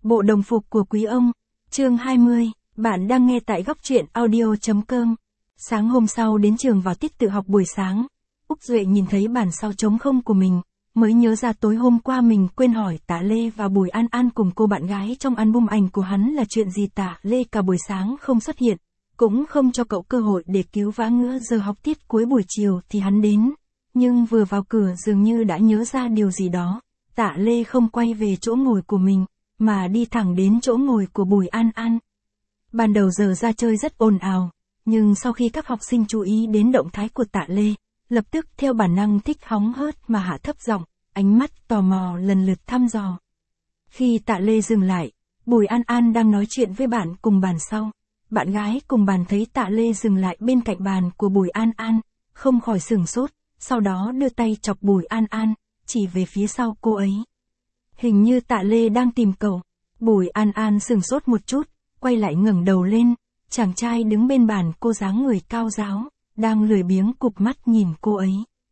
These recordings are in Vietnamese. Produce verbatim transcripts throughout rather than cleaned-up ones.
Bộ đồng phục của quý ông. Chương hai mươi, bạn đang nghe tại góc truyện audio.com. Sáng hôm sau đến trường vào tiết tự học buổi sáng, Úc Duệ nhìn thấy bản sao trống không của mình, mới nhớ ra tối hôm qua mình quên hỏi Tạ Lê và Bùi An An cùng cô bạn gái trong album ảnh của hắn là chuyện gì. Tạ Lê cả buổi sáng không xuất hiện, cũng không cho cậu cơ hội để cứu vãn nữa. Giờ học tiết cuối buổi chiều thì hắn đến, nhưng vừa vào cửa dường như đã nhớ ra điều gì đó. Tạ Lê không quay về chỗ ngồi của mình, mà đi thẳng đến chỗ ngồi của Bùi An An. Ban đầu giờ ra chơi rất ồn ào, nhưng sau khi các học sinh chú ý đến động thái của Tạ Lê, lập tức theo bản năng thích hóng hớt mà hạ thấp giọng, ánh mắt tò mò lần lượt thăm dò. Khi Tạ Lê dừng lại, Bùi An An đang nói chuyện với bạn cùng bàn sau. Bạn gái cùng bàn thấy Tạ Lê dừng lại bên cạnh bàn của Bùi An An, không khỏi sửng sốt, sau đó đưa tay chọc Bùi An An, chỉ về phía sau cô ấy. Hình như Tạ Lê đang tìm cậu. Bùi An An sửng sốt một chút, quay lại ngẩng đầu lên, chàng trai đứng bên bàn cô dáng người cao ráo, đang lười biếng cụp mắt nhìn cô ấy.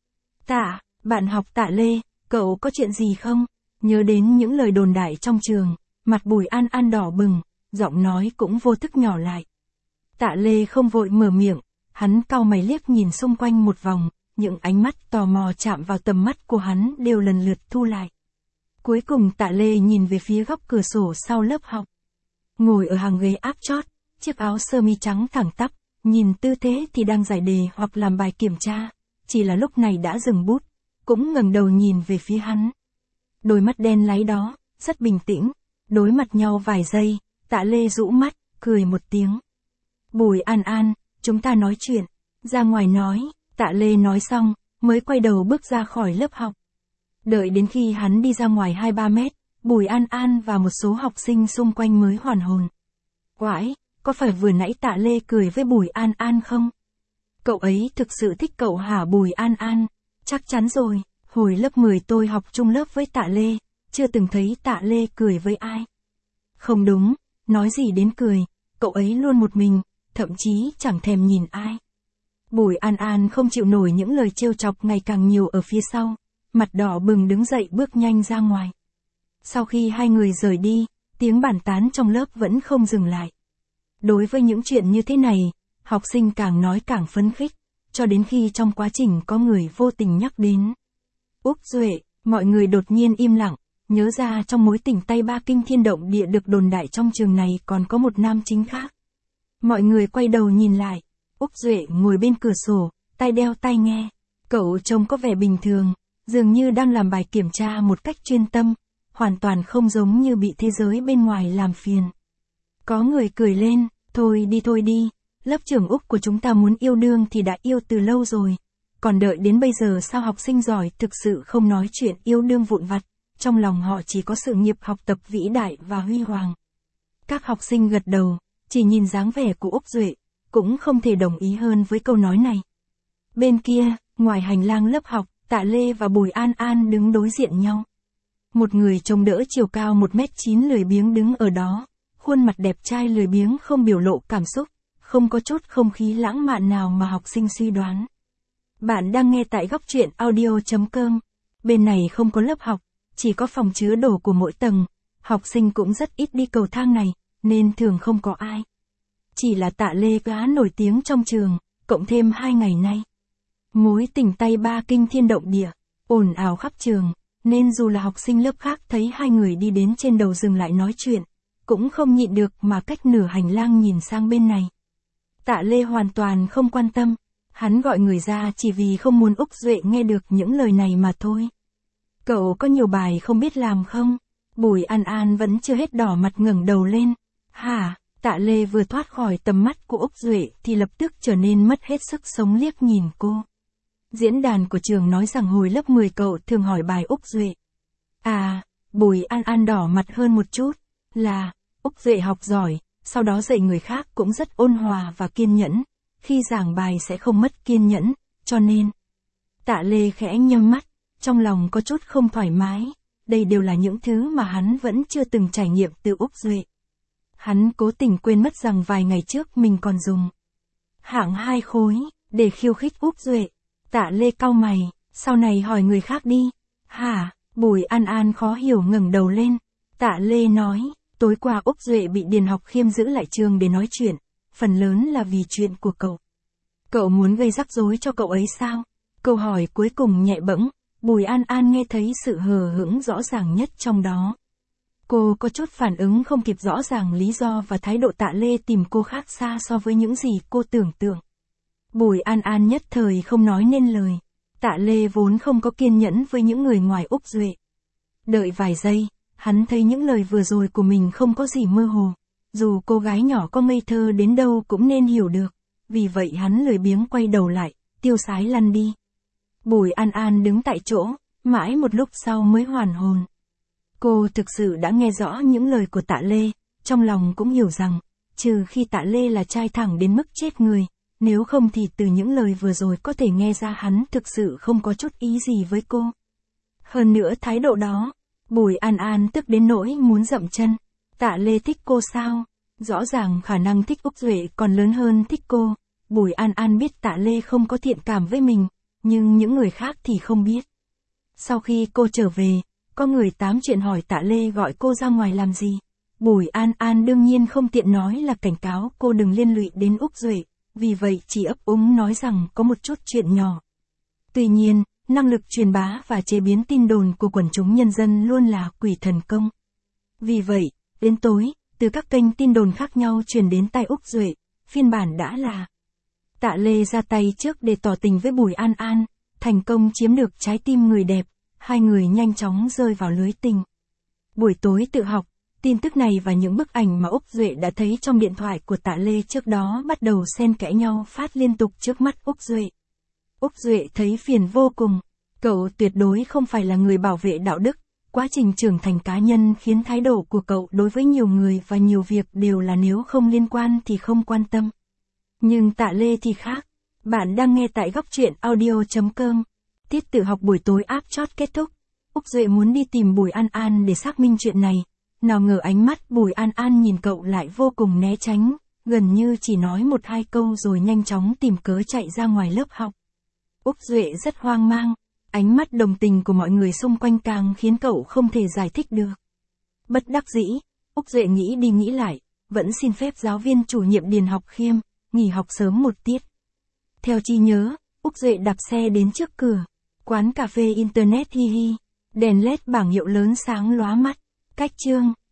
Tạ, bạn học Tạ Lê, cậu có chuyện gì không? Nhớ đến những lời đồn đại trong trường, mặt Bùi An An đỏ bừng, giọng nói cũng vô thức nhỏ lại. Tạ Lê không vội mở miệng, hắn cau mày liếc nhìn xung quanh một vòng, những ánh mắt tò mò chạm vào tầm mắt của hắn đều lần lượt thu lại. Cuối cùng Tạ Lê nhìn về phía góc cửa sổ sau lớp học. Ngồi ở hàng ghế áp chót, chiếc áo sơ mi trắng thẳng tắp, nhìn tư thế thì đang giải đề hoặc làm bài kiểm tra, chỉ là lúc này đã dừng bút, cũng ngẩng đầu nhìn về phía hắn. Đôi mắt đen láy đó, rất bình tĩnh, đối mặt nhau vài giây, Tạ Lê rũ mắt, cười một tiếng. Bùi An An, chúng ta nói chuyện, ra ngoài nói. Tạ Lê nói xong, mới quay đầu bước ra khỏi lớp học. Đợi đến khi hắn đi ra ngoài hai ba mét, Bùi An An và một số học sinh xung quanh mới hoàn hồn. Quái, có phải vừa nãy Tạ Lê cười với Bùi An An không? Cậu ấy thực sự thích cậu hả Bùi An An? Chắc chắn rồi, hồi lớp mười tôi học chung lớp với Tạ Lê, chưa từng thấy Tạ Lê cười với ai. Không đúng, nói gì đến cười, cậu ấy luôn một mình, thậm chí chẳng thèm nhìn ai. Bùi An An không chịu nổi những lời trêu chọc ngày càng nhiều ở phía sau, mặt đỏ bừng đứng dậy bước nhanh ra ngoài. Sau khi hai người rời đi, tiếng bàn tán trong lớp vẫn không dừng lại. Đối với những chuyện như thế này, học sinh càng nói càng phấn khích, cho đến khi trong quá trình có người vô tình nhắc đến Úc Duệ, mọi người đột nhiên im lặng, nhớ ra trong mối tình tay ba kinh thiên động địa được đồn đại trong trường này còn có một nam chính khác. Mọi người quay đầu nhìn lại. Úc Duệ ngồi bên cửa sổ, tay đeo tai nghe. Cậu trông có vẻ bình thường, dường như đang làm bài kiểm tra một cách chuyên tâm, hoàn toàn không giống như bị thế giới bên ngoài làm phiền. Có người cười lên, thôi đi thôi đi, lớp trưởng Úc của chúng ta muốn yêu đương thì đã yêu từ lâu rồi. Còn đợi đến bây giờ sao học sinh giỏi thực sự không nói chuyện yêu đương vụn vặt, trong lòng họ chỉ có sự nghiệp học tập vĩ đại và huy hoàng. Các học sinh gật đầu, chỉ nhìn dáng vẻ của Úc Duệ, cũng không thể đồng ý hơn với câu nói này. Bên kia, ngoài hành lang lớp học, Tạ Lê và Bùi An An đứng đối diện nhau. Một người trông đỡ chiều cao một mét chín lười biếng đứng ở đó, khuôn mặt đẹp trai lười biếng không biểu lộ cảm xúc, không có chút không khí lãng mạn nào mà học sinh suy đoán. Bạn đang nghe tại góc truyện audio.com. Bên này không có lớp học, chỉ có phòng chứa đồ của mỗi tầng, học sinh cũng rất ít đi cầu thang này, nên thường không có ai. Chỉ là Tạ Lê gã nổi tiếng trong trường, cộng thêm hai ngày nay. Mối tình tay ba kinh thiên động địa, ồn ào khắp trường, nên dù là học sinh lớp khác thấy hai người đi đến trên đầu dừng lại nói chuyện, cũng không nhịn được mà cách nửa hành lang nhìn sang bên này. Tạ Lê hoàn toàn không quan tâm, hắn gọi người ra chỉ vì không muốn Úc Duệ nghe được những lời này mà thôi. Cậu có nhiều bài không biết làm không? Bùi An An vẫn chưa hết đỏ mặt ngẩng đầu lên. Hả? Tạ Lê vừa thoát khỏi tầm mắt của Úc Duệ thì lập tức trở nên mất hết sức sống liếc nhìn cô. Diễn đàn của trường nói rằng hồi lớp mười cậu thường hỏi bài Úc Duệ. À, Bùi An An đỏ mặt hơn một chút, là, Úc Duệ học giỏi, sau đó dạy người khác cũng rất ôn hòa và kiên nhẫn, khi giảng bài sẽ không mất kiên nhẫn, cho nên. Tạ Lê khẽ nhắm mắt, trong lòng có chút không thoải mái, đây đều là những thứ mà hắn vẫn chưa từng trải nghiệm từ Úc Duệ. Hắn cố tình quên mất rằng vài ngày trước mình còn dùng hạng hai khối, để khiêu khích Úc Duệ. Tạ Lê cau mày, sau này hỏi người khác đi. Hả? Bùi An An khó hiểu ngẩng đầu lên. Tạ Lê nói, Tối qua Úc Duệ bị Điền Học Khiêm giữ lại trường để nói chuyện, phần lớn là vì chuyện của cậu. Cậu muốn gây rắc rối cho cậu ấy sao? Câu hỏi cuối cùng nhẹ bẫng, Bùi An An nghe thấy sự hờ hững rõ ràng nhất trong đó. Cô có chút phản ứng không kịp rõ ràng lý do và thái độ Tạ Lê tìm cô khác xa so với những gì cô tưởng tượng. Bùi An An nhất thời không nói nên lời. Tạ Lê vốn không có kiên nhẫn với những người ngoài Úc Duệ. Đợi vài giây, hắn thấy những lời vừa rồi của mình không có gì mơ hồ. Dù cô gái nhỏ có ngây thơ đến đâu cũng nên hiểu được. Vì vậy hắn lười biếng quay đầu lại, tiêu sái lăn đi. Bùi An An đứng tại chỗ, mãi một lúc sau mới hoàn hồn. Cô thực sự đã nghe rõ những lời của Tạ Lê, trong lòng cũng hiểu rằng, trừ khi Tạ Lê là trai thẳng đến mức chết người, nếu không thì từ những lời vừa rồi có thể nghe ra hắn thực sự không có chút ý gì với cô. Hơn nữa thái độ đó, Bùi An An tức đến nỗi muốn dậm chân. Tạ Lê thích cô sao? Rõ ràng khả năng thích Úc Duệ còn lớn hơn thích cô. Bùi An An biết Tạ Lê không có thiện cảm với mình, nhưng những người khác thì không biết. Sau khi cô trở về, có người tám chuyện hỏi Tạ Lê gọi cô ra ngoài làm gì. Bùi An An đương nhiên không tiện nói là cảnh cáo cô đừng liên lụy đến Úc Duệ, vì vậy chỉ ấp úng nói rằng có một chút chuyện nhỏ. Tuy nhiên, năng lực truyền bá và chế biến tin đồn của quần chúng nhân dân luôn là quỷ thần công. Vì vậy, đến tối, từ các kênh tin đồn khác nhau truyền đến tai Úc Duệ, phiên bản đã là Tạ Lê ra tay trước để tỏ tình với Bùi An An, thành công chiếm được trái tim người đẹp, hai người nhanh chóng rơi vào lưới tình. Buổi tối tự học, tin tức này và những bức ảnh mà Úc Duệ đã thấy trong điện thoại của Tạ Lê trước đó bắt đầu xen kẽ nhau phát liên tục trước mắt Úc Duệ. Úc Duệ thấy phiền vô cùng, cậu tuyệt đối không phải là người bảo vệ đạo đức, quá trình trưởng thành cá nhân khiến thái độ của cậu đối với nhiều người và nhiều việc đều là nếu không liên quan thì không quan tâm. Nhưng Tạ Lê thì khác. Bạn đang nghe tại góc truyện audio chấm com. Tiết tự học buổi tối áp chót kết thúc. Úc Duệ muốn đi tìm Bùi An An để xác minh chuyện này. Nào ngờ ánh mắt Bùi An An nhìn cậu lại vô cùng né tránh, gần như chỉ nói một hai câu rồi nhanh chóng tìm cớ chạy ra ngoài lớp học. Úc Duệ rất hoang mang, ánh mắt đồng tình của mọi người xung quanh càng khiến cậu không thể giải thích được. Bất đắc dĩ, Úc Duệ nghĩ đi nghĩ lại, vẫn xin phép giáo viên chủ nhiệm Điền Học Khiêm, nghỉ học sớm một tiết. Theo trí nhớ, Úc Duệ đạp xe đến trước cửa, quán cà phê internet hi hi, đèn led bảng hiệu lớn sáng lóa mắt, cách chương.